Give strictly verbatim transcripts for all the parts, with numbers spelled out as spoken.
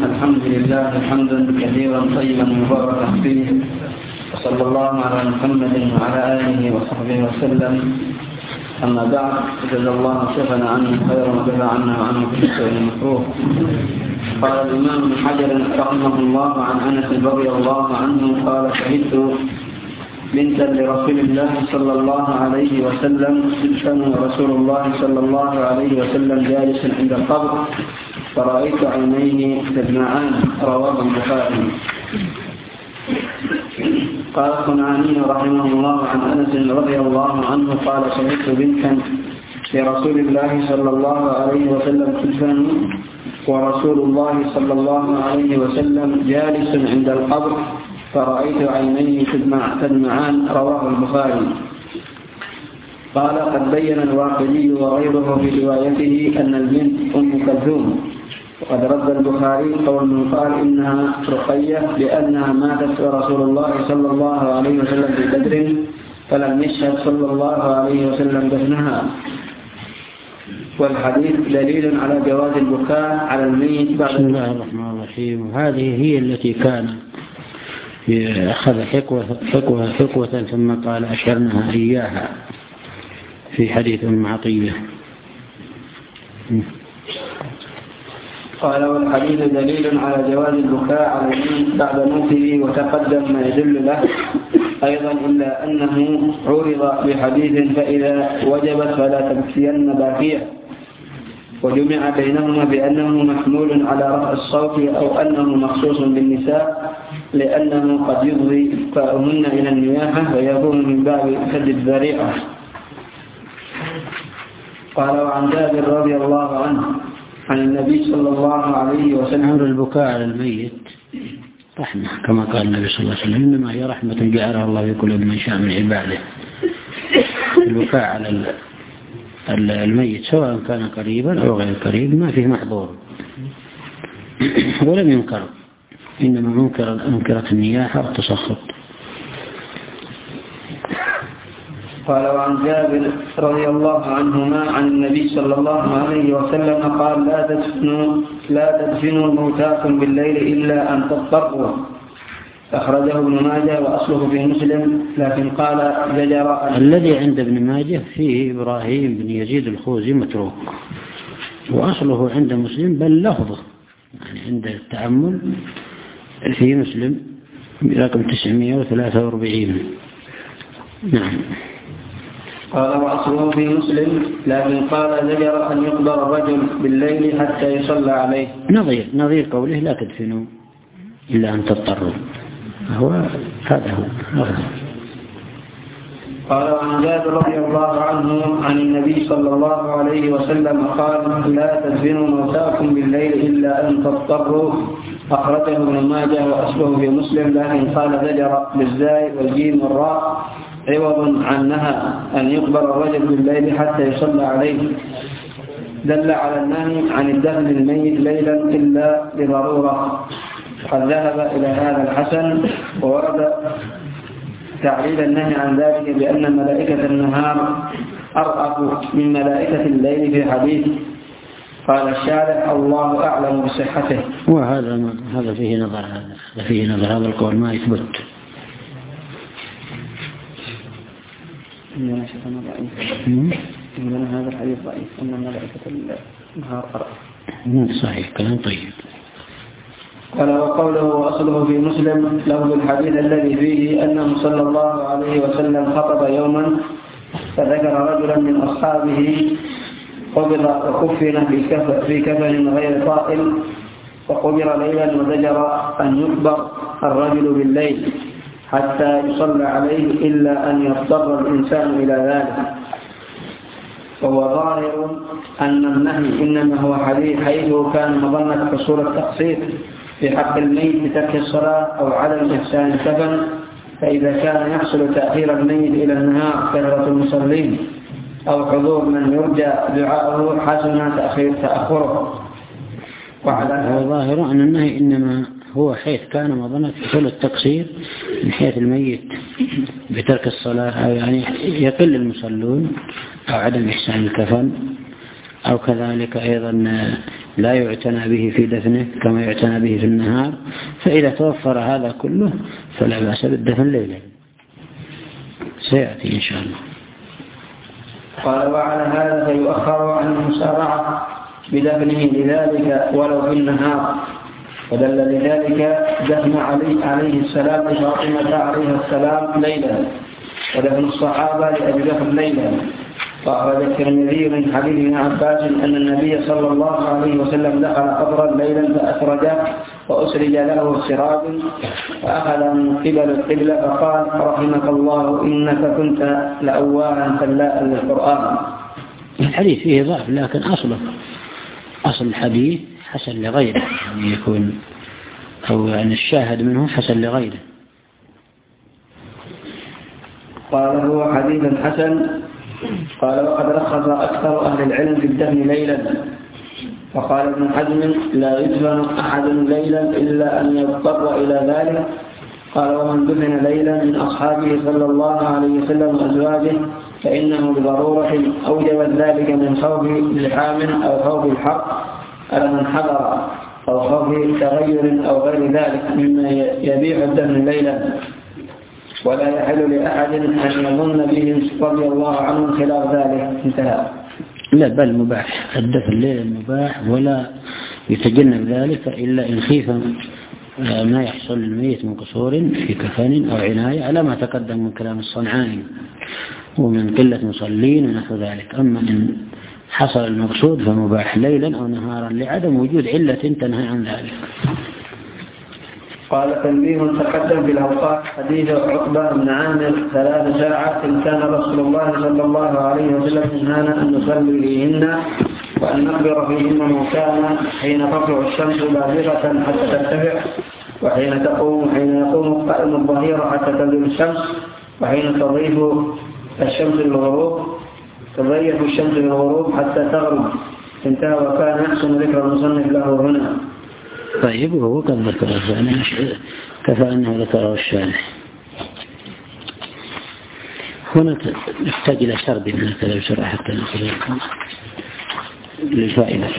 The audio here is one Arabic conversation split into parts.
الحمد لله حمدا كثيرا طيبا مباركا فيه، وصلى الله على محمد وعلى آله وصحبه وسلم. أما بعد، جزا الله شيخنا عنه خيرا وجزا عنا وعنه كل شيء مكروه. قال الإمام ابن حجر رحمه الله عن أنس رضي الله عنه قال: شهدت بنتا لرسول الله صلى الله عليه وسلم كان رسول الله صلى الله عليه وسلم جالسا عند القبر فرأيت عينيه تدمعان، رواه البخاري. قال الصنعاني رحمه الله عن أنس رضي الله عنه قال: شهدت بنتا لرسول الله صلى الله عليه وسلم تدفن ورسول الله صلى الله عليه وسلم جالس عند القبر فرأيت عينيه تدمعان، رواه البخاري. قال: قد بين الواقدي وغيره في روايته أن البنت أم كلثوم، وقد رد البخاري قول من قال إنها رقية لأنها ماتت ورسول الله صلى الله عليه وسلم في بدر فلم يشهد صلى الله عليه وسلم دفنها. والحديث دليل على جواز البكاء على الميت بعد. بسم الله الرحمن الرحيم. هذه هي التي كان أخذ حقوة حقوة حقوة ثم قال أشرناها إياها في حديث أم عطية. قال: والحديث دليل على جواز البكاء على الميت بعد موته، وتقدم ما يدل له أيضا، إلا أنه عرض بحديث فإذا وجبت فلا تبكين باكية، وجمع بينهما بأنه محمول على رفع الصوت أو أنه مخصوص بالنساء لأنه قد يفضي إبقاؤهن إلى النياحة ويكون من باب سد الذريعة. قال: وعن جابر رضي الله عنه عن النبي صلى الله عليه وسلم: أمر البكاء على الميت رحمة، كما قال النبي صلى الله عليه وسلم: إنما هي رحمة جعلها الله في قلوب من شاء من عباده. البكاء على الميت سواء كان قريبا أو غير قريب ما فيه محظور ولم ينكر، إنما منكر أنكرت النياحة والتسخط. قال: وعن جابر رضي الله عنهما عن النبي صلى الله عليه وسلم قال: لا تدفنوا لا تدفنوا موتاكم بالليل إلا أن تضطروا، أخرجه ابن ماجه وأصله في مسلم، لكن قال زجر. الذي عند ابن ماجه فيه إبراهيم بن يزيد الخوزي متروك، وأصله عند مسلم بل لفظه يعني عند التأمل في مسلم برقم تسعمائة وثلاثة وأربعين. نعم. قال: وأصله في مسلم، لكن قال زجر أن يقبر الرجل بالليل حتى يصلى عليه. نظير نظير قوله لا تدفنوا إلا أن تضطروا، هو هذا هو نظير. قال: وعن جابر رضي الله عنه عن النبي صلى الله عليه وسلم قال: لا تدفنوا موتاكم بالليل إلا أن تضطروا، أخرجه ابن ماجه وأصله في مسلم، لكن قال زجر بالزاي والجيم والراء عوض عنها أن يقبر الرجل بالليل حتى يصلى عليه، دل على النهي عن الدفن الميت ليلا إلا لضرورة. قد ذهب إلى هذا الحسن، وورد تعليل النهي عن ذلك بأن ملائكة النهار أرأف من ملائكة الليل في حديث. قال الشارع: الله أعلم بصحته. وهذا هذا فيه نظر هذا فيه نظر هذا القول ما يثبت. إننا شفنا ضعيف. إننا هذا الحديث ضعيف، أن ملائكة النهار أرأف. صحيح، كلام طيب. قال: وقوله وأصله في مسلم لفظ الحديث الذي فيه أنه صلى الله عليه وسلم خطب يوما فذكر رجلا من أصحابه قبض وكفن في كفن غير طائل وقبر ليلا، وزجر أن يقبر الرجل بالليل حتى يصلى عليه إلا أن يضطر الإنسان إلى ذلك. وهو ظاهر أن النهي إنما هو حديث حيث كان مظنة حصول التقصير في حق الميت بترك الصلاة أو عدم إحسان الكفن، فإذا كان يحصل تأخير الميت إلى النهار كثرة المصلين أو حضور من يرجى دعاءه حسن تأخير تأخره. وعلى هذا ظاهر أن النهي إنما هو حيث كان مظنة حصول التقصير من حيث الميت بترك الصلاة، أو يعني يقل المصلون أو عدم إحسان الكفن، أو كذلك أيضا لا يعتنى به في دفنه كما يعتنى به في النهار، فإذا توفر هذا كله فلا بأس بالدفن ليلا، سيأتي إن شاء الله. قال وعلى هذا فيؤخر عن المسارعة بدفنه لذلك ولو في النهار، ودل لذلك دفن علي عليه السلام لفاطمة عليها السلام ليلا، ودفن الصحابة لأبي بكر ليلا. وأخرج الترمذي من حديث ابن عباس أن النبي صلى الله عليه وسلم دخل قبرا ليلا فأسرج وأسرج له سراج فأخذ من قبل القبلة فقال رحمك الله إنك كنت لأواها سلاء للقرآن. الحديث فيه ضعف، لكن أصله أصل الحديث حسن لغيره، يعني يكون أو يعني الشاهد منه حسن لغيره. قال هو حديث حسن. قال وقد رخص أكثر أهل العلم في الدفن ليلا، وقال ابن حزم لا يدفن أحد ليلا إلا أن يضطر إلى ذلك. قال ومن دفن ليلا من أصحابه صلى الله عليه وسلم وأزواجه فإنه بضرورة أوجب ذلك من خوف لحام أو خوف الحر على من حضر أو خوف تغير أو غير ذلك مما يبيح الدفن ليلا، ولا يحل لأحد أن يظن به رضي الله عنه خلاف ذلك. انتهى. لا بل مباح الدفن ليلا مباح، ولا يتجنب ذلك إلا إن خيف ما يحصل للميت من قصور في كفن أو عناية على ما تقدم من كلام الصنعاني ومن قلة مصلين ونحو ذلك. أما إن حصل المقصود فمباح ليلا أو نهارا لعدم وجود علة تنهى عن ذلك. قال تنبيه تقدم في الأوقات حديث عقبة بن عامر ثلاث ساعات كان رسول الله صلى الله عليه وسلم ينهانا أن نصلي فيهن وأن نخبر فيهن موتانا حين تطلع الشمس بازغة حتى ترتفع، وحين تقوم حين يقوم القائم الظهيرة حتى تنزل الشمس، وحين تضيف الشمس للغروب تضيف الشمس للغروب حتى تغرب. انتهى. وكان يحسن ذكر المصنف له هنا. طيب وهو قد ذكر الثاني كفى أنه ذكره الشارح. هنا نحتاج إلى سرد من هكذا بسرعة حتى نصل للفائدة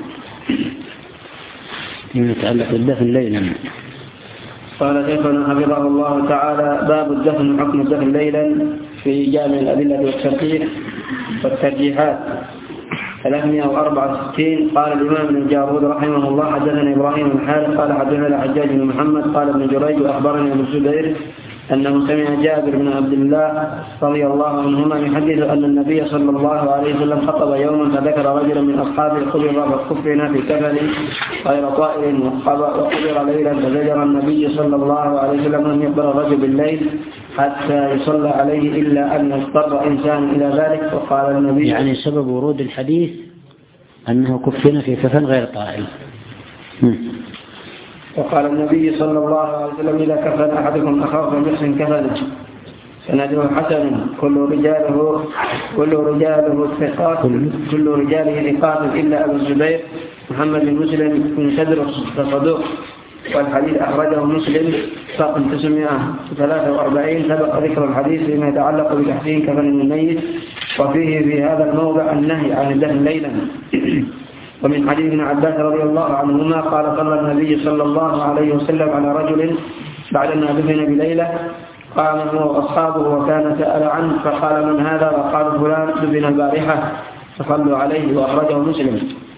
فيما يتعلق بالدفن ليلا. قال شيخنا حفظه الله تعالى باب الدفن حكم الدفن ليلا في جامع الأدلة والترجيح والترجيحات ثلاثمائة وأربعة وستين. قال الإمام ابن جارود رحمه الله حدثنا إبراهيم بن حارث قال حدثنا حجاج بن محمد قال ابن جريج وأخبرني ابن الزبير أنه سمع جابر بن عبد الله رضي الله عنهما يحدث أن النبي صلى الله عليه وسلم خطب يوما فذكر رجلا من أصحابه قبض فكفنا في كفن غير طائر وقبر ليلا فزجر النبي صلى الله عليه وسلم أن يقبر الرجل بالليل حتى يصلى عليه إلا أن يضطر إنسان إلى ذلك. وقال النبي يعني سبب ورود الحديث أنه كفن في كفن غير طائر. وقال النبي صلى الله عليه وسلم إذا كفن أحدكم أخاه فليحسن كفنه. سنده حسن كل رجاله كل رجاله ثقات كل رجاله ثقات إلا أبو الزبير محمد بن مسلم بن تدرس فصدوق. والحديث أخرجه مسلم رقم تسعمائة وثلاثة وأربعين. سبق ذكر الحديث فيما يتعلق بتحسين كفن الميت، وفيه في هذا الموضع النهي عن الدفن ليلا. ومن حديث ابن عباس رضي الله عنهما قال صلى النبي صلى الله عليه وسلم على رجل بعدما دفن بليلة قام هو وأصحابه وكان سأل عنه فقال من هذا؟ وقال فلان دفن البارحة فصلوا عليه. وأخرجه مسلم.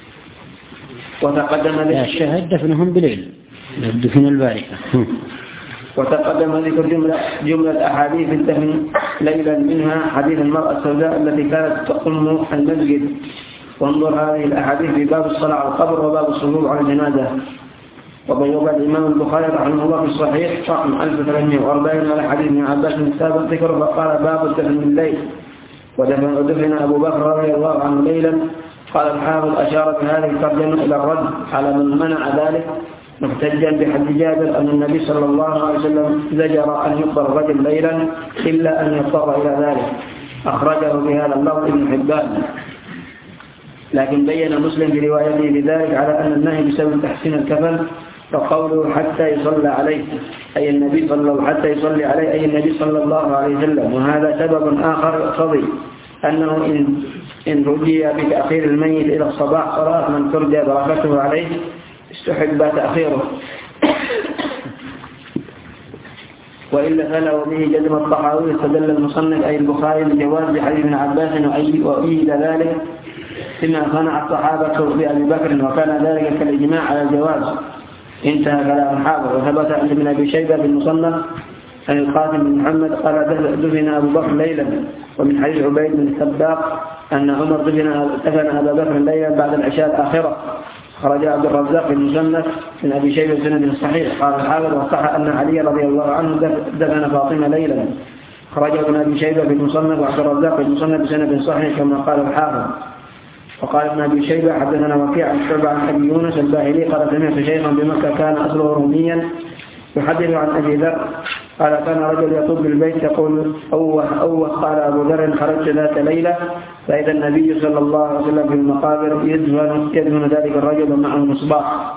وتقدم لا الشهد دفنهم بليل دفن البارحة. وتقدم ذكر جملة, جملة أحاديث الدفن ليلا منها حديث المرأة السوداء التي كانت تقم المسجد. وانظر هذه الأحاديث في باب الصلاة على القبر وباب الصلوات على الجنازة. وبيض الإمام البخاري رحمه الله في الصحيح رقم ألف وثلاثمائة وأربعين على حديث ابن عباس السابق ذكره فقال باب الدفن من الليل. ودفن أبو بكر رضي الله عنه ليلا. قال الحافظ أشار في هذه الترجمة إلى الرد على من منع ذلك محتجا بحديث جابر أن النبي صلى الله عليه وسلم زجر أن يقبر الرجل ليلا إلا أن يضطر إلى ذلك. أخرجه بهذا اللفظ ابن حبان. لكن بين مسلم بروايته بذلك على أن النهي بسبب تحسين الكفن وقوله حتى يصلى عليه أي النبي صلى الله حتى يصلي عليه أي النبي صلى الله عليه وسلم. وهذا سبب آخر يقتضي أنه إن, إن رجي بتأخير الميت إلى الصباح صلاة من ترجى بركته عليه استحب تأخيره، وإلا فلا. وبه جزم الطحاوي استدل المصنف أي البخاري بجواز بحديث ابن عباس وأيد ذلك فيما صنع الصحابة بأبي بكر وكان ذلك كالإجماع على الجواز. انتهى كلام الحافظ. وثبت عند ابن أبي شيبة في المصنف عن القاسم بن محمد قال دفن أبو بكر ليلا، ومن حديث عبيد بن السباق أن عمر دفن أبا بكر ليلا بعد العشاء الآخرة. خرج عبد الرزاق في المصنف من أبي شيبة بسند صحيح. قال الحافظ وصح أن علي رضي الله عنه دفن فاطمة ليلا. خرج ابن أبي شيبة في المصنف وعبد الرزاق في المصنف بسند صحيح كما قال الحافظ. وقال ابن أبي شيبة حدثنا وكيع عن شعبة عن أبي يونس الباهلي قال سمعت شيخا بمكة كان أصله روميا يحدث عن أبي ذر قال كان رجل يطوف بالبيت يقول أوه أوه. قال أبو ذر خرجت ذات ليلة فإذا النبي صلى الله عليه وسلم في المقابر يدفن, يدفن ذلك الرجل معه مصباح.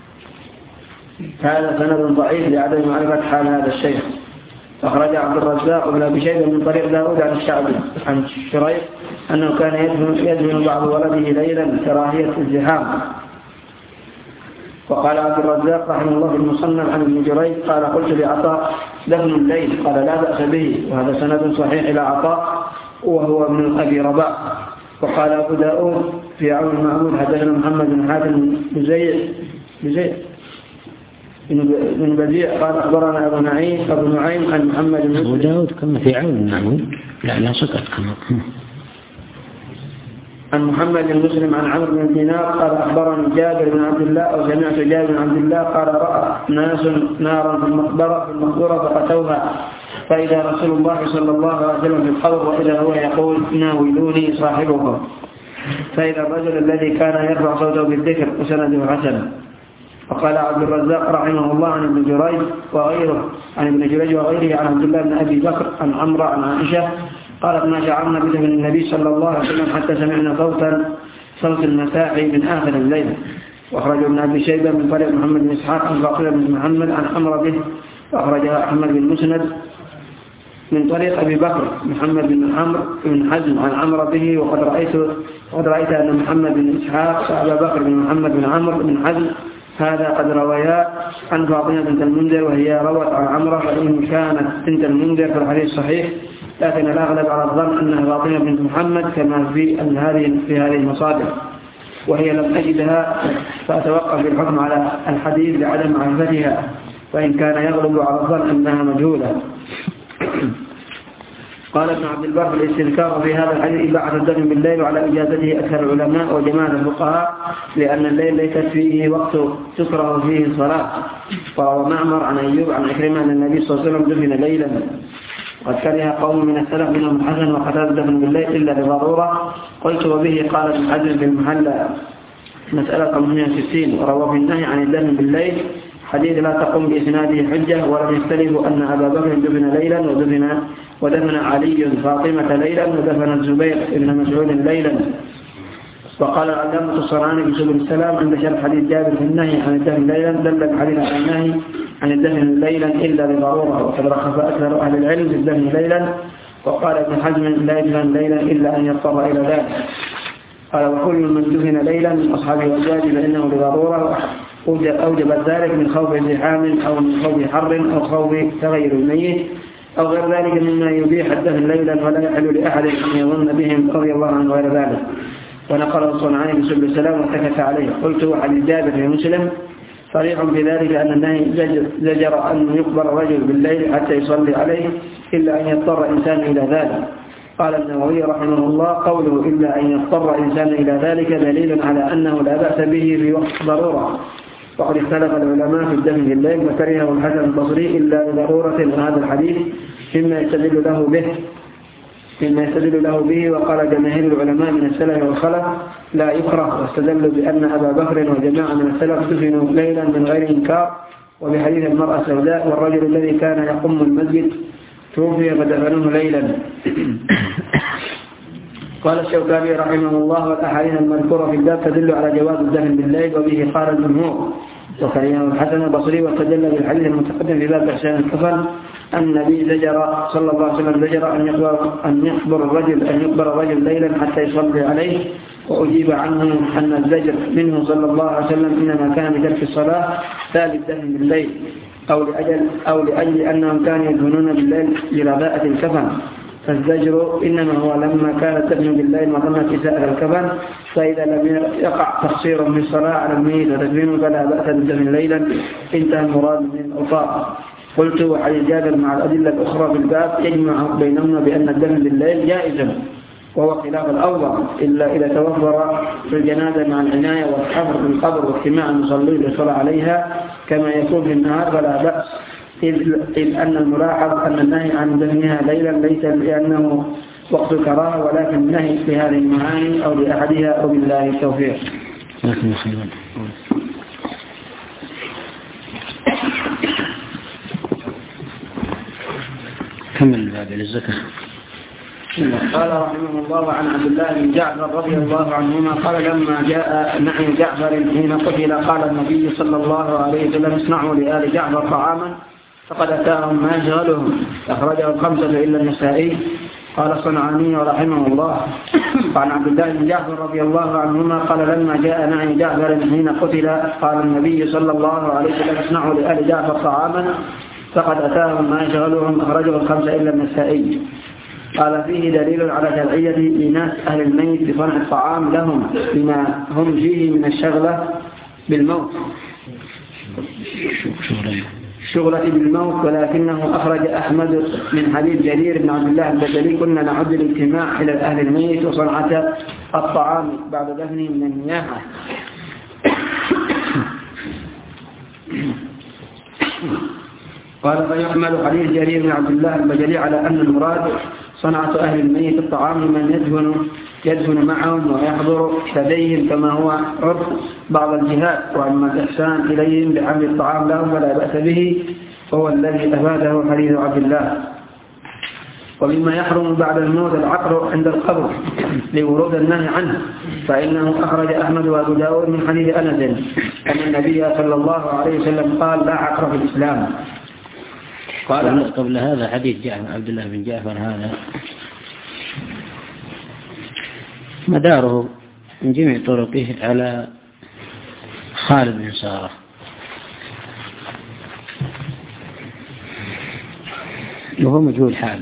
هذا سند ضعيف لعدم معرفة حال هذا الشيخ. أخرج عبد الرزاق وابن أبي شيبة من طريق داود عن الشعبي عن شريح أنه كان يدفن, يدفن بعض ولده ليلا كراهية الزحام. وقال عبد الرزاق رحمه الله في المصنف عن ابن جريج قال قلت لعطاء دفن الليل قال لا بأس به، وهذا سند صحيح إلى عطاء وهو من أبي رباح. وقال أبو داود في عون المعبود حدثنا محمد بن حاتم بزيع بزيع بن بديع قال أخبرنا أبو نعيم أبو نعيم عن محمد بن أبو داود كما في عون المعبود لا لا سقط كما عن محمد بن مسلم عن عمرو بن دينار قال أخبرني جابر بن عبد الله أو سمعت جابر بن عبد الله قال رأى ناس نارا في المقبرة في المقبرة فأتوها فإذا رسول الله صلى الله عليه وسلم في القبر وإذا هو يقول ناولوني صاحبكم، فإذا الرجل الذي كان يرفع صوته بالذكر وسنده حسن. وقال عبد الرزاق رحمه الله عن ابن جريج وغيره عن ابن جريج وغيره عن عبد الله بن أبي بكر عن عمرو عن عائشة قالت ما شعرنا بدفن النبي صلى الله عليه وسلم حتى سمعنا صوتا صوت المساحي من آخر الليل. وأخرج ابن أبي شيبة من طريق محمد بن إسحاق عن باقر بن محمد عن عمرو به، وأخرجها أحمد بن مسند من طريق أبي بكر محمد بن عمرو بن حزم عن عمرو به. وقد رأيت وقد رأيت أن محمد بن إسحاق وأبا بكر بن محمد بن عمرو بن حزم هذا قد روايا عن فاطمة بنت المنذر وهي روت عن عمرو، فإن كانت بنت المنذر في الحديث صحيح، لكن الأغلب على الظن أنها فاطمة بنت محمد كما في هذه في هذه المصادر، وهي لم أجدها فأتوقف بالحكم على الحديث لعدم معرفتها، وإن كان يغلب على الظن أنها مجهولة. قال ابن عبد البر في الاستذكار في هذا الحديث إباحة الدفن بالليل وعلى إجازته أكثر العلماء وجماعة الفقهاء، لأن الليل ليست فيه وقت تكره فيه الصلاة. وروى معمر عن أيوب عن عكرمة أن النبي صلى الله عليه وسلم دفن ليلا. قد كره قوم من السلف منهم الحسن وقتادة الدفن بالليل إلا لضرورة. قلت وبه قال ابن حزم في المحلى مسألة خمسمائة وستين. وروى في النهي عن الدفن بالليل حديث لا تقوم بإسناده حجة، ولم يختلفوا أن أبا بكر دفن ليلا ودفن ودفن علي فاطمة ليلا ودفن الزبير بن مسعود ليلا. وقال العلامة الصنعاني في سبل السلام عند شرح حديث جابر في النهي عن الدفن ليلا دل الحديث على النهي عن الدفن ليلا إلا لضرورة، وقد رخص أكثر أهل العلم في الدفن ليلا. وقال ابن حزم لا يدفن ليلا إلا أن يضطر إلى ذلك. قال وكل من دفن ليلا من أصحاب الأزواج فإنه لضرورة أوجبت ذلك من خوف ازدحام أو من خوف حر أو خوف تغير الميت أو غير ذلك مما يبيح الدفن ليلا، ولا يحل لأحد أن يظن بهم رضي الله عنه غير ذلك. ونقل الصنعاني بسبل السلام واتكت عليه. قلت وحديث جابر في مسلم صريح في ذلك أن النهي زجر أن يقبر رجل بالليل حتى يصلي عليه إلا أن يضطر إنسان إلى ذلك. قال النووي رحمه الله قوله إلا أن يضطر إنسان إلى ذلك دليل على أنه لا بأس به في وقت ضرورة. وقد اختلف العلماء في الدفن بالليل وكرهه الحسن البصري إلا لضرورة من هذا الحديث مما يستدل له به مما يستدل له به وقال جماهير العلماء من السلف والخلف لا يكره، واستدلوا بأن أبا بكر وجماعة من السلف دفنوا ليلا من غير إنكار، وبحديث المرأة السوداء والرجل الذي كان يقوم المسجد توفي فدفنوه ليلا. قال الشوكاني رحمه الله والأحاديث المذكورة في الباب تدل على جواز الدفن بالليل، وبه قال الجمهور وكريم الحسن البصري واستدل بالحديث المتقدم في باب إحسان الكفن أن النبي زجر صلى الله عليه وسلم زجر أن يقبر أن يقبر الرجل أن يقبر الرجل ليلا حتى يصلي عليه، وأجيب عنه أن الزجر منه صلى الله عليه وسلم إنما كان بترك الصلاة لا للدفن بالليل أو لأجل أو لأجل أنهم كانوا يدفنون بالليل لرداءة الكفن، فالزجر إنما هو لما كان الدفن بالليل مظنة إساءة الكفن، فإذا لم يقع تقصير من الصلاة على الميت وتدفينه فلا بأس بالدفن ليلا. انتهى المراد من الأوصاف. قلت وحديث جابر مع الأدلة الأخرى في الباب يجمع بينهما بأن الدفن بالليل جائز وهو خلاف الأوضع إلا إذا توفر في الجنازة مع العناية والحفر في القبر واجتماع المصلين للصلاة عليها كما يكون في النهار فلا بأس، إذ أن الملاحظ أن النهي عن دفنها ليلا ليس لأنه وقت الكراهة ولكن النهي لهذه المعاني أو لأحدها أو بالله التوفيق. كمل الباب للزكاة. قال رحمه الله عن عبد الله بن جعفر رضي الله عنهما قال لما جاء نعي جعفر حين قتل قال النبي صلى الله عليه وسلم اصنعوا لآل جعفر طعاما فقد أتاهم ما يشغلهم، أخرجه الخمسة إلا النسائي. قال الصنعاني رحمه الله عن عبد الله بن جعفر رضي الله عنهما قال لما جاء نعي جعفر حين قتل قال النبي صلى الله عليه وسلم اصنعوا لآل جعفر طعاما فقد أتاهم ما يشغلهم، أخرجه الخمسة إلا النسائي. قال فيه دليل على شرعية إناث أهل الميت بصنع الطعام لهم بما هم فيه من الشغلة بالموت الشغلة بالموت ولكنه أخرج أحمد من حديث جرير بن عبد الله البجلي كنا نعد الاجتماع إلى أهل الميت وصنعة الطعام بعد دفنه من النياحة. قال فيحمل حديث جرير بن عبد الله البجلي على أن المراد صنعة أهل الميت الطعام من يدفن يدفن معهم ويحضر لديهم كما هو عرف بعض الجهات، وأما الإحسان إليهم بحمل الطعام لهم ولا بأس به هو الذي أفاده حديث عبد الله. ومما يحرم بعد الموت العقر عند القبر لورود النهي عنه، فإنه أخرج أحمد وأبو داود من حديث أنس أن النبي صلى الله عليه وسلم قال لا عقر في الإسلام. قال قبل هذا حديث جعفر عبد الله بن جعفر هذا مداره من جميع طرقه على خالد بن سارة، وهو مجهول حال،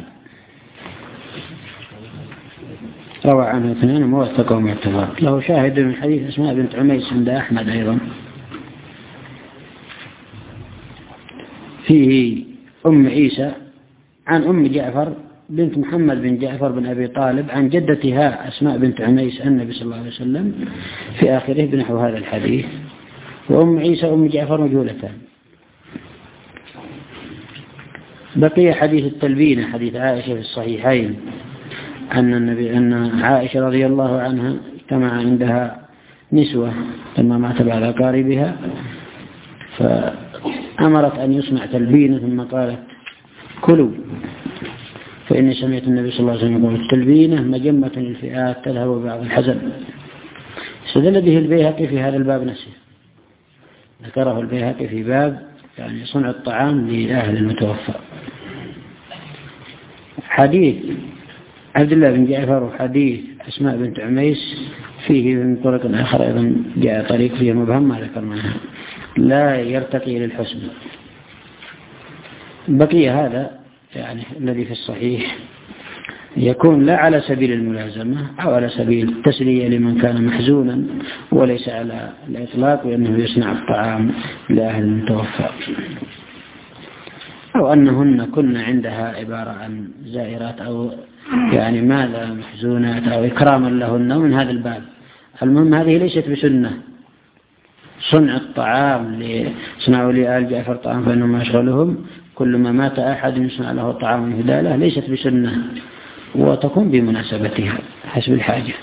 روى عنه اثنين موثق ومعتبر، له شاهد من حديث أسماء بنت عميس عند أحمد أيضا فيه أم عيسى عن أم جعفر بنت محمد بن جعفر بن أبي طالب عن جدتها أسماء بنت عميس النبي صلى الله عليه وسلم في آخره بنحو هذا الحديث. وأم عيسى وأم جعفر مجهولتان. بقي حديث التلبينة حديث عائشة في الصحيحين أن النبي أن عائشة رضي الله عنها اجتمع عندها نسوة لما مات بعد أقاربها فأمرت أن يصنع تلبينة ثم قالت كلوا فإني سمعت النبي صلى الله عليه وسلم يقول التلبينة مجمة للفئات تذهب بعض الحزن. استدل به البيهقي في هذا الباب نفسه، ذكره البيهقي في باب يعني صنع الطعام لأهل المتوفى. حديث عبد الله بن جعفر وحديث أسماء بنت عميس فيه من طرق آخر أيضا جاء طريق فيه مبهم ما ذكرناها لا يرتقي للحسن. بقي هذا يعني الذي في الصحيح يكون لا على سبيل الملازمة أو على سبيل التسلية لمن كان محزونا وليس على الإطلاق لأنه يصنع الطعام لأهل المتوفى، أو أنهن كن عندها عبارة عن زائرات أو يعني ماذا محزونات أو إكراما لهن من هذا الباب. المهم هذه ليست بسنة، صنع الطعام لصنعوا لآل جعفر طعام فإنهم يشغلهم كل ما مات أحد يصنع له طعام هدالة ليست بسنة وتكون بمناسبتها حسب الحاجة.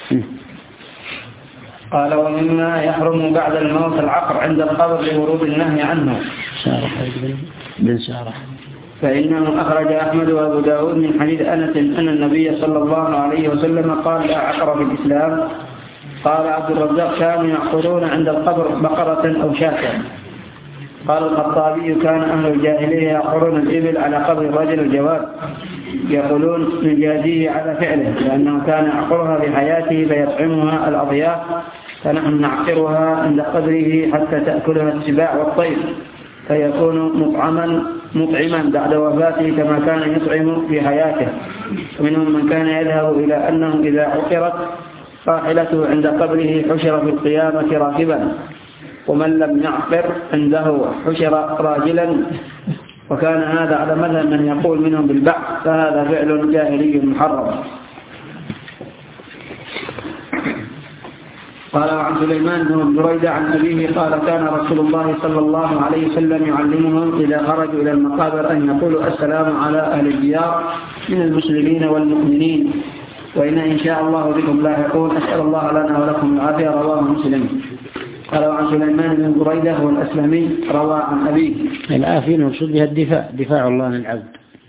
قال ومما يحرم بعد الموت العقر عند القبر لورود النهي عنه سارة بن سارة فإنه أخرج أحمد وأبو داود من حديث أنس أن النبي صلى الله عليه وسلم قال لا عقر في الإسلام. قال عبد الرزاق كانوا يعقرون عند القبر بقرة أو شاة. قال الخطابي كان أهل الجاهلية يعقرون الإبل على قبر الرجل الجواد، يقولون من جازيه على فعله، لأنه كان يعقرها بحياته فيطعمها الأضياف، فنحن نعقرها عند قبره حتى تأكلها السباع والطير، فيكون مطعما مطعما بعد وفاته كما كان يطعم في حياته. ومنهم من كان يذهب إلى أنه إذا عقرت راحلته عند قبره حشر في القيامة راكبا، ومن لم يعقر عنده حشر راجلا، وكان هذا على مذهب من يقول منهم بالبعث، فهذا فعل جاهلي محرم. قال عن سليمان بن بريدة عن أبيه قال كان رسول الله صلى الله عليه وسلم يعلمهم إذا خرجوا إلى المقابر أن يقولوا السلام على أهل الديار من المسلمين والمؤمنين، وإن إن شاء الله بكم لاحقون، أسأل الله لنا ولكم العافية. رواه مسلم. قال عن سليمان بن بريدة هو الأسلمي روى عن أبيه. العافية المقصود بها الدفاع، دفاع الله عن العبد،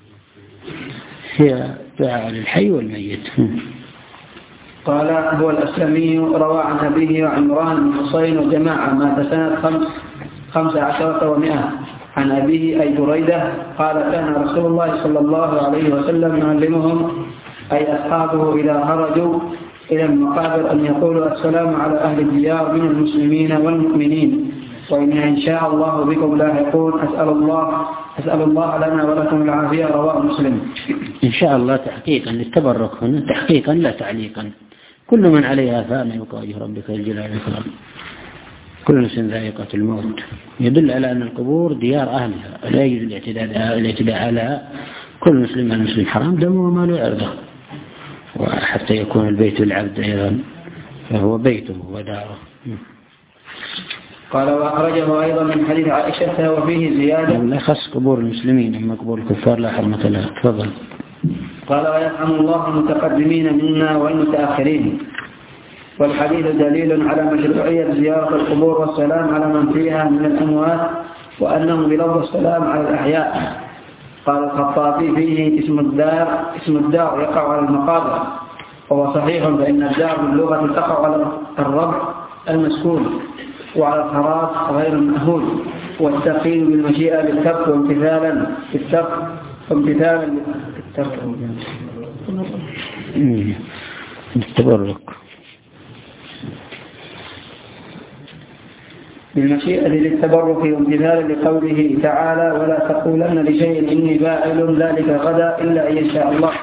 هي دعاء للحي والميت. قال هو الأسلمي روى عن أبيه وعمران بن حسين وجماعة مات سنة خمس خمس عشرة ومئة عن أبيه أي بريدة قال كان رسول الله صلى الله عليه وسلم يعلمهم أي أصحابه إذا خرجوا إلى المقابر أن يقولوا السلام على أهل الديار من المسلمين والمؤمنين، وإن إن شاء الله بكم لاحقون، أسأل الله أسأل الله لنا ولكم العافية. رواه مسلم. إن شاء الله تحقيقا للتبرك هنا، تحقيقا لا تعليقا. كل من عليها فان يبقى وجه ربك الجلال والإكرام، كل نفس ذائقة الموت، يدل على أن القبور ديار أهلها، لا يجوز الاعتداء الاعتداء على كل مسلم على مسلم، حرام دمه وماله وعرضه، وحتى يكون البيت للعبد أيضا فهو بيته وداره. قال وأخرجه أيضا من حديث عائشة وفيه زيادة لا خص قبور المسلمين، أما قبور الكفار لا حرمة لها. تفضل. قال ويرحم الله المتقدمين منا والمتأخرين. والحديث دليل على مشروعية زيارة القبور والسلام على من فيها من الأموات، وأنهم بلفظ السلام على الأحياء. قال الخطابي فيه اسم الدار اسم الدار يقع على المقابر، وهو صحيح، فإن الدار باللغة تقع على الربع المسكون وعلى الخراط غير المأهول، والتقييد بالمشيئة للترك وامتثالا للترك وامتثالا للترك التبرك بالمشيئة للتبرك وامتثالا لقوله تعالى ولا تقولن لشيء إني فاعل ذلك غدا إلا أن يشاء الله.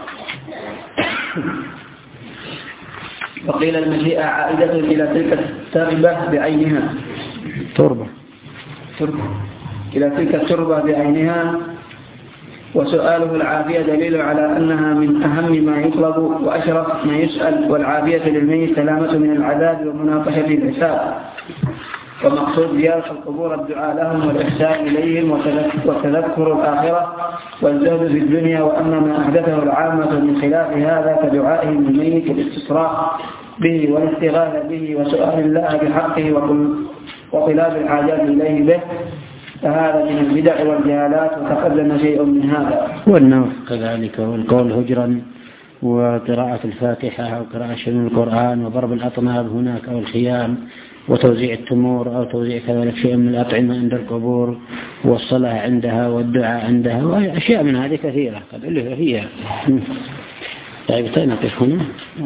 وقيل المشيئة عائدة إلى تلك التربة بعينها تربة تربة إلى تلك التربة بعينها. وسؤاله العافية دليل على أنها من أهم ما يطلب وأشرف ما يسأل، والعافية للميت سلامة من العذاب ومناقشة الحساب. ومقصود زيارة القبور الدعاء لهم والإحسان إليهم وتذكر الآخرة والزهد في الدنيا، وأما ما أحدثه العامة من خلاف هذا كدعائهم الميت والاستصراخ به والاستغاثة به وسؤال الله بحقه وطلاب الحاجات إليه به، فهذا من البدع والجهالات، وتقدم شيء من هذا. والنوم كذلك، والقول هجرا، وقراءة الفاتحة أو قراءة شيء من القرآن، وضرب الأطناب هناك أو الخيام، وتوزيع التمور أو توزيع كذلك شيء من الأطعمة عند القبور، والصلاة عندها والدعاء عندها، وأشياء من هذه كثيرة قد ألف فيها. طيب نقف هنا.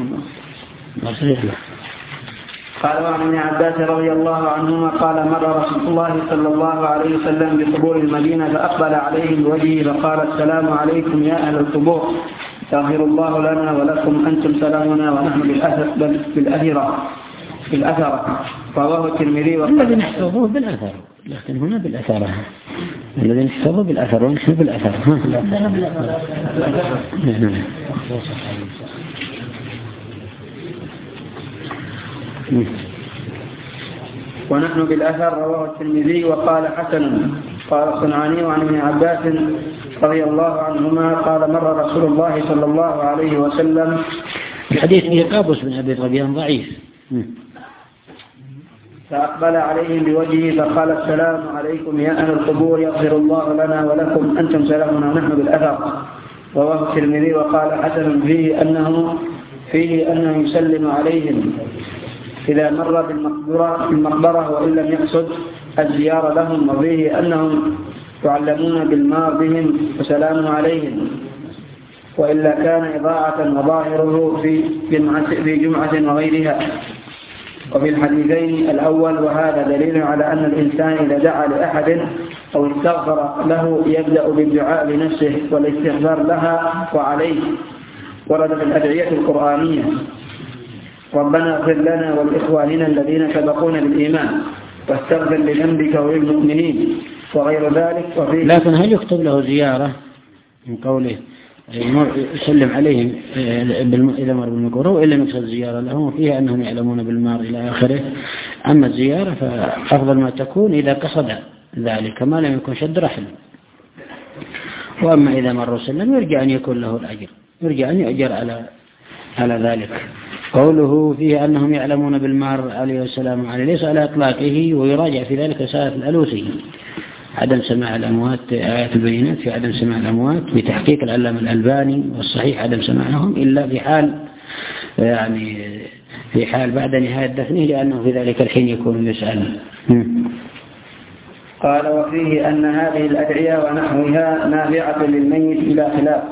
قال وعن ابن عباس رضي الله عنهما قال مر رسول الله صلى الله عليه وسلم بقبور المدينة فأقبل عليهم بوجهه فقال السلام عليكم يا أهل القبور، يغفر الله لنا ولكم، أنتم سلامنا ونحن بالأثرة بالأثرة. رواه الترمذي. الذين احتفظوا بالأثر، لكن هنا بالأثرة، الذين احتفظوا بالأثر ونحن بالأثر. ونحن بالأثر. رواه الترمذي وقال حسن. قال الصنعاني عن ابن عباس رضي الله عنهما قال مر رسول الله صلى الله عليه وسلم. الحديث فيه قابوس بن أبي ظبيان ضعيف. فأقبل عليهم بوجهه فقال السلام عليكم يا أهل القبور، يغفر الله لنا ولكم، أنتم سلامنا ونحن بالأثر. رواه الترمذي وقال حسن فيه أنه فيه أنه يسلم عليهم إذا مر بالمقبرة, بالمقبرة وإن لم يقصد الزيارة لهم، وفيه أنهم يعلمون بالمار بهم وسلام عليهم، وإلا كان إضاعة وظاهره في جمعة, في جمعة وغيرها. وفي الحديثين الأول وهذا دليل على أن الإنسان إذا دعا لأحد أو استغفر له يبدأ بالدعاء لنفسه والاستغفار لها وعليه. ورد في الأدعية القرآنية: ربنا اغفر لنا ولإخواننا الذين سبقونا بالإيمان واستغفر لذنبك وللمؤمنين وغير ذلك. وفي لكن هل يكتب له زيارة من قوله يسلم عليهم إذا مر بالمقبرة وإلا يقصد زيارة لهم، وفيها أنهم يعلمون بالمار إلى آخره؟ أما الزيارة فأفضل ما تكون إذا قصد ذلك ما لم يكن شد رحل. وأما إذا مر وسلم يرجع أن يكون له الأجر، يرجع أن يؤجر على على ذلك. قوله فيه أنهم يعلمون بالمار عليه السلام عليه ليس على إطلاقه، ويراجع في ذلك رسالة الألوسي عدم سماع الأموات، آيات البينات في عدم سماع الأموات بتحقيق العلامة الألباني، والصحيح عدم سماعهم إلا في حال يعني في حال بعد نهاية دفنه، لأنه في ذلك الحين يكون يسأل. قال وفيه أن هذه الأدعية ونحوها نافعة للميت إلى خلاف،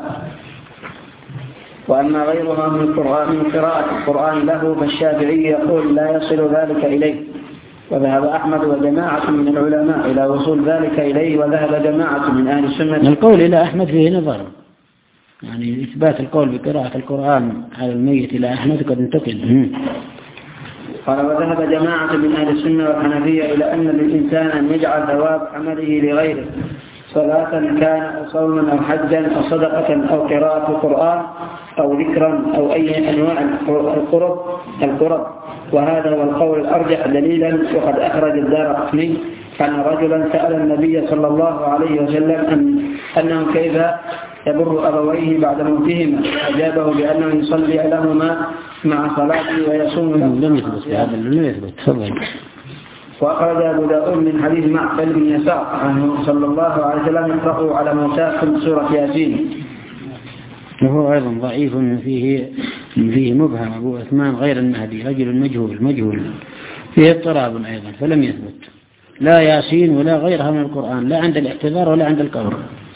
وأما غيرها من القرآن من قراءة القرآن له فالشافعي يقول لا يصل ذلك إليه، وذهب أحمد وجماعة من العلماء إلى وصول ذلك إليه، وذهب جماعة من أهل السنة. القول إلى أحمد فيه نظر، يعني إثبات القول بقراءة القرآن على الميت إلى أحمد قد انتقل. قال وذهب جماعة من أهل السنة والحنفية إلى أن للإنسان أن يجعل ثواب عمله لغيره، صلاة كان أو صوما أو حجا أو صدقة أو قراءة القرآن أو ذكرا أو أي أنواع القرب القرب وهذا هو القول الأرجح دليلا. وقد أخرج الدارقطني أن رجلا سأل النبي صلى الله عليه وسلم أن أنه كيف يبر أبويه بعد موتهما، أجابه بأنه يصلي لهما مع صلاته ويصوم لهما. لم يثبت هذا، لم يثبت. تفضل. وأخرج أبو داود من حديث معقل بن يسار عنه صلى الله عليه وسلم يقرأ على موتاكم سورة ياسين. وهو أيضا ضعيف فيه فيه مبهم أبو عثمان غير المهدي رجل مجهول مجهول فيه اضطراب أيضا، فلم يثبت لا ياسين ولا غيرها من القرآن، لا عند الاعتذار ولا عند القبر.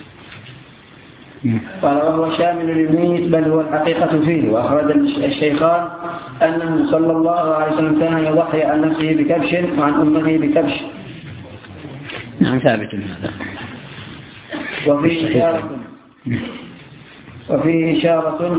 قال وهو شامل للميت بل هو الحقيقة فيه. وأخرج الشيخان أنه صلى الله عليه وسلم كان يضحي عن نفسه بكبش وعن أمته بكبش. نعم ثابت هذا. وفيه إشارة وفيه إشارة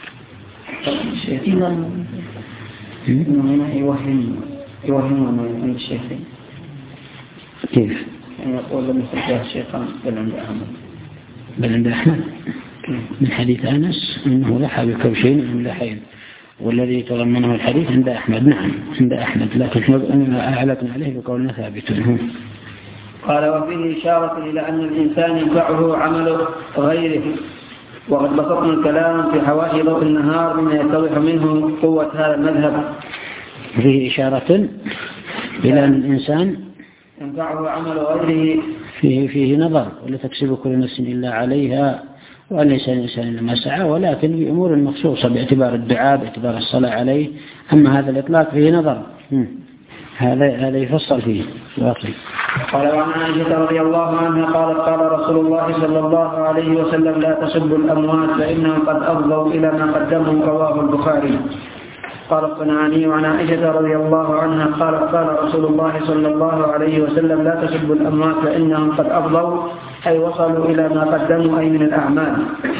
إنه هنا يوهم يوهم عند الشيخين. كيف؟ يعني يقول لم يخرجها الشيخان بل عند أحمد بل عند أحمد من حديث أنس أنه ضحى بكبشين من لحين، والذي تضمنه الحديث عند أحمد. نعم عند أحمد، لكن أعلقنا عليه بقولنا ثابت. قال وفيه إشارة إلى أن الإنسان ينفعه عمل غيره. وقد بسطنا الكلام في حواشي ضوء النهار مما يتضح منه قوة هذا المذهب. فيه إشارة إلى أن الإنسان ينفعه عمل غيره فيه فيه نظر، ولا تكسب كل نفس إلا عليها وأن ليس الإنسان إلا ما سعى، ولكن بأمور مخصوصة باعتبار الدعاء باعتبار الصلاة عليه. أما هذا الإطلاق فيه نظر، هذا هذا يفصل فيه واقعي. قال وعن عائشة رضي الله عنها قالت قال رسول الله صلى الله عليه وسلم لا تسبوا الأموات فإنهم قد أفضوا إلى ما قدموا. رواه البخاري. قال الصنعاني وعن عائشة رضي الله عنها قالت قال رسول الله صلى الله عليه وسلم لا تسبوا الأموات فإنهم قد أفضوا أي وصلوا إلى ما قدموا أي من الأعمال.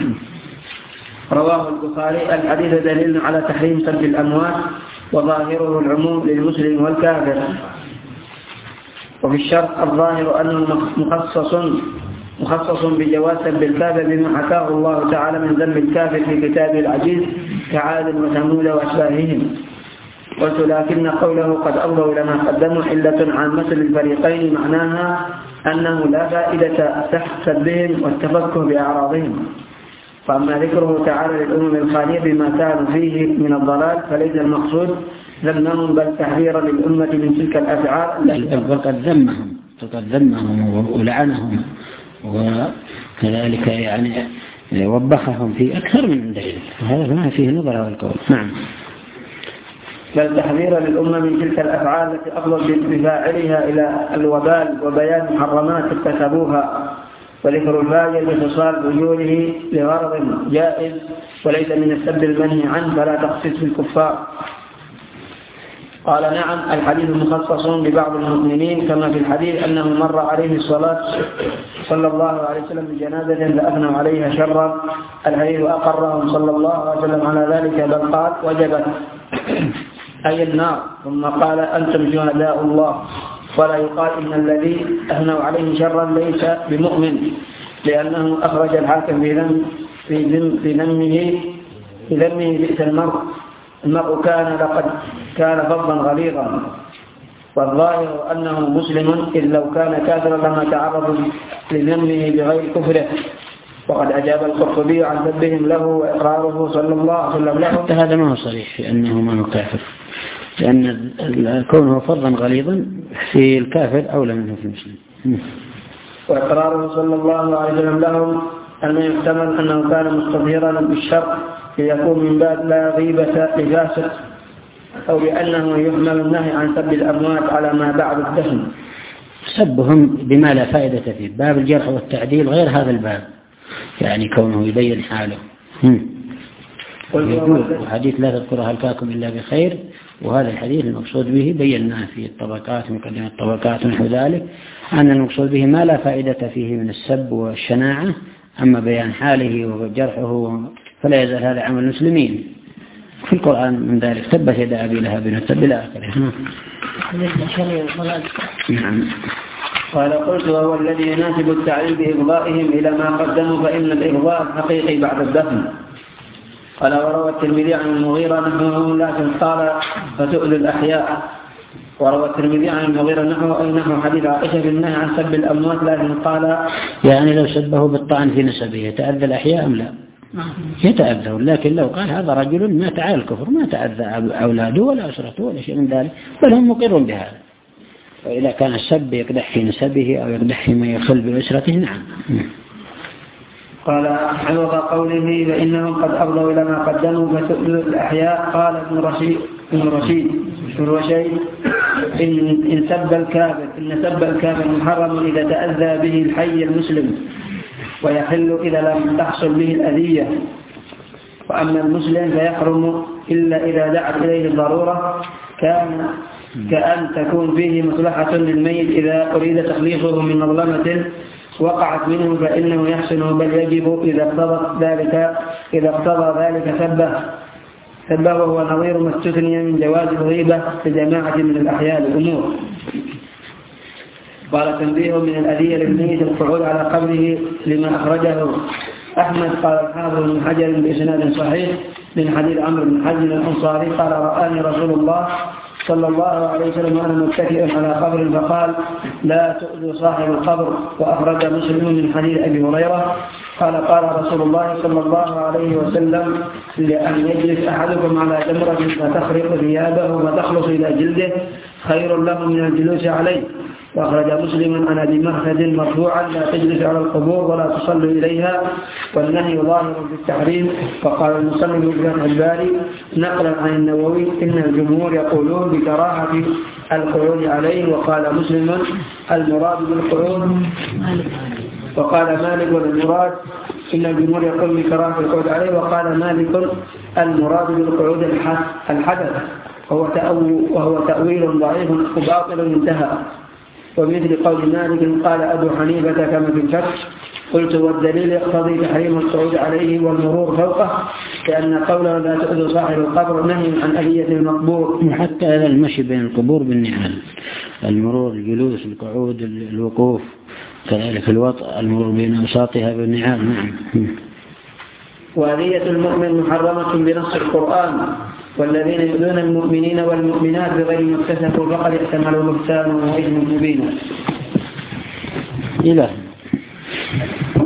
رواه البخاري. الحديث دليل على تحريم سب الأموات وظاهره العموم للمسلم والكافر. وفي الشرط الظاهر أنه مخصص مخصص بجواز سب الكافر بما حكاه الله تعالى من ذنب الكافر في كتابه العزيز كعاد وثمود وأشباههم. قلت لكن قوله قد أفضوا إلى ما قدموا علة عامة للفريقين معناها أنه لا فائدة تحت سبهم والتفكه بأعراضهم. فأما ذكره تعالى للأمم الخالية بما كانوا فيه من الضلال فليس المقصود ذمهم بل تحذيرا للأمة من تلك الأفعال. بل قد ذمهم فقد ذمهم ولعنهم، وكذلك يعني وبخهم في أكثر من ذلك، وهذا ما فيه نظر هذا القول. نعم. بل تحذيرا للأمة من تلك الأفعال التي أفضل بفاعلها إلى الوبال وبيان محرمات اكتسبوها، وذكر الفاجر باختصار وجوده لغرض جائز وليس من السب المنهي عنه فلا تخصيص بالكفار. قال نعم، الحديث مخصص ببعض المؤمنين كما في الحديث أنه مر عليه الصلاة صلى الله عليه وسلم بجنازة فأثنوا عليها شرا. الحديث أقرهم صلى الله عليه وسلم على ذلك بل قال وجبت أي النار، ثم قال أنتم شهداء الله. ولا يقال إن الذي أثنوا عليه شرا ليس بمؤمن، لأنه أخرج الحاكم في ذم في ذم في ذمه في ذمه بئس المرء المرء كان لقد كان فظا غليظا، والظاهر أنه مسلم إذ لو كان كافرا لما تعرض لذمه بغير كفره. وقد أجاب القرطبي عن ذبهم له وإقراره صلى الله عليه وسلم له. هذا ما هو صريح في أنه ما هو كافر، لأن كونه فظا غليظا في الكافر أولى منه في المسلم. وإقراره صلى الله عليه وسلم لهم أن يحتمل أنه كان مستظهرا بالشر ليكون من باب لا غيبة لفاسق، أو بأنه يحمل النهي عن سب الأموات على ما بعد الدفن. سبهم بما لا فائدة فيه، باب الجرح والتعديل غير هذا الباب، يعني كونه يبين حاله. وحديث لا تذكر هلكاكم إلا بخير، وهذا الحديث المقصود به بيناه في الطبقات مقدمة الطبقات ونحو ذلك أن المقصود به ما لا فائدة فيه من السب والشناعة، أما بيان حاله وجرحه فلا يزال هذا عمل المسلمين. في القرآن من ذلك تبت يد أبي لهب وتب إلى آخره. نعم. قال قلت وهو الذي يناسب التعليل بإفضائهم إلى ما قدموا، فإن الإفضاء الحقيقي بعد الدفن. قال وروى الترمذي عن المغيرة نحوه لكن قال فتؤذي الأحياء. وروى الترمذي عن المغيرة نحوه أي نحو حديث عائشة في النهي عن سب الأموات لكن قال يعني لو سبه بالطعن في نسبه يتأذى الأحياء أم لا؟ يتأذى، لكن لو قال هذا رجل مات على الكفر ما تأذى أولاده ولا أسرته ولا شيء من ذلك، بل هم مقرون بهذا. وإذا كان السب يقدح في نسبه أو يقدح فيما يخل بأسرته نعم. قال عوض قوله فإنهم قد أفضوا إلى ما قدموا فتؤذي الأحياء. قال ابن رشيد ابن رشيد ابن رشيد إن, إن سب الكافر إن سب الكافر محرم إذا تأذى به الحي المسلم، ويحل إذا لم تحصل به الأذية. وأما المسلم فيحرم إلا إذا دعت إليه الضرورة، كان كأن تكون فيه مصلحة للميت إذا أريد تخليصه من مظلمة وقعت منه فإنه يحسن، بل يجب إذا اقتضى ذلك إذا اقتضى ذلك سبه سبه وهو نظير ما استثني من جواز الغيبة لجماعة من الأحياء الأمور. قال تنبيه من الأذية للميت القعود على قبره لما أخرجه أحمد. قال الحافظ بن حجر بإسناد صحيح من حديث عمرو بن حزم الأنصاري قال رآني رسول الله صلى الله عليه وسلم وأنا متكئ على قبر فقال لا تؤذوا صاحب القبر. وأخرج مسلم من حديث أبي هريرة قال قال رسول الله صلى الله عليه وسلم لأن يجلس أحدكم على جمرة فتخرق ثيابه وتخلص إلى جلده خير له من الجلوس عليه. وأخرج مسلم عن أبي مرثد مرفوعا لا تجلس على القبور ولا تصلوا إليها، والنهي ظاهر في التحريم. وقال المصنف في فتح الباري نقلا عن النووي إن الجمهور يقولون بكراهة القعود عليه. وقال مسلم المراد بالقعود وقال مالك والمراد إن الجمهور يقول بكراهة القعود عليه. وقال مالك المراد بالقعود الحدث وهو تأويل ضعيف وباطل انتهى. ومثل قول مالك قال أبو حنيفة كما في الفتح. قلت والدليل يقتضي تحريم الصعود عليه والمرور فوقه، لأن قوله لا تؤذوا صاحب القبر نهي عن أذية المقبور. حتى هذا المشي بين القبور بالنعال، المرور الجلوس القعود الوقوف كذلك الوطء المرور بين أوساطها بالنعال. نعم. وأذية المؤمن محرمة بنص القرآن والذين يؤذون المؤمنين والمؤمنات بغير ما اكتسبوا فقد احتملوا بهتانا وإثما مبينا. إله